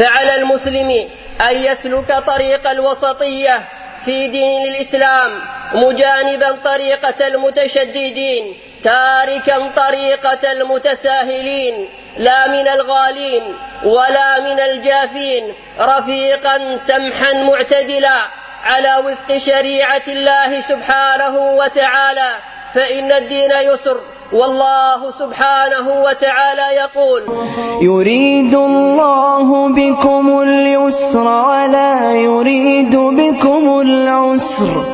فعلى المسلم أن يسلك طريق الوسطية في دين الإسلام، مجانبا طريقة المتشددين، تاركا طريقة المتساهلين، لا من الغالين ولا من الجافين، رفيقا سمحا معتدلا على وفق شريعة الله سبحانه وتعالى، فإن الدين يسر، والله سبحانه وتعالى يقول: يريد الله بكم اليسر ولا يريد بكم العسر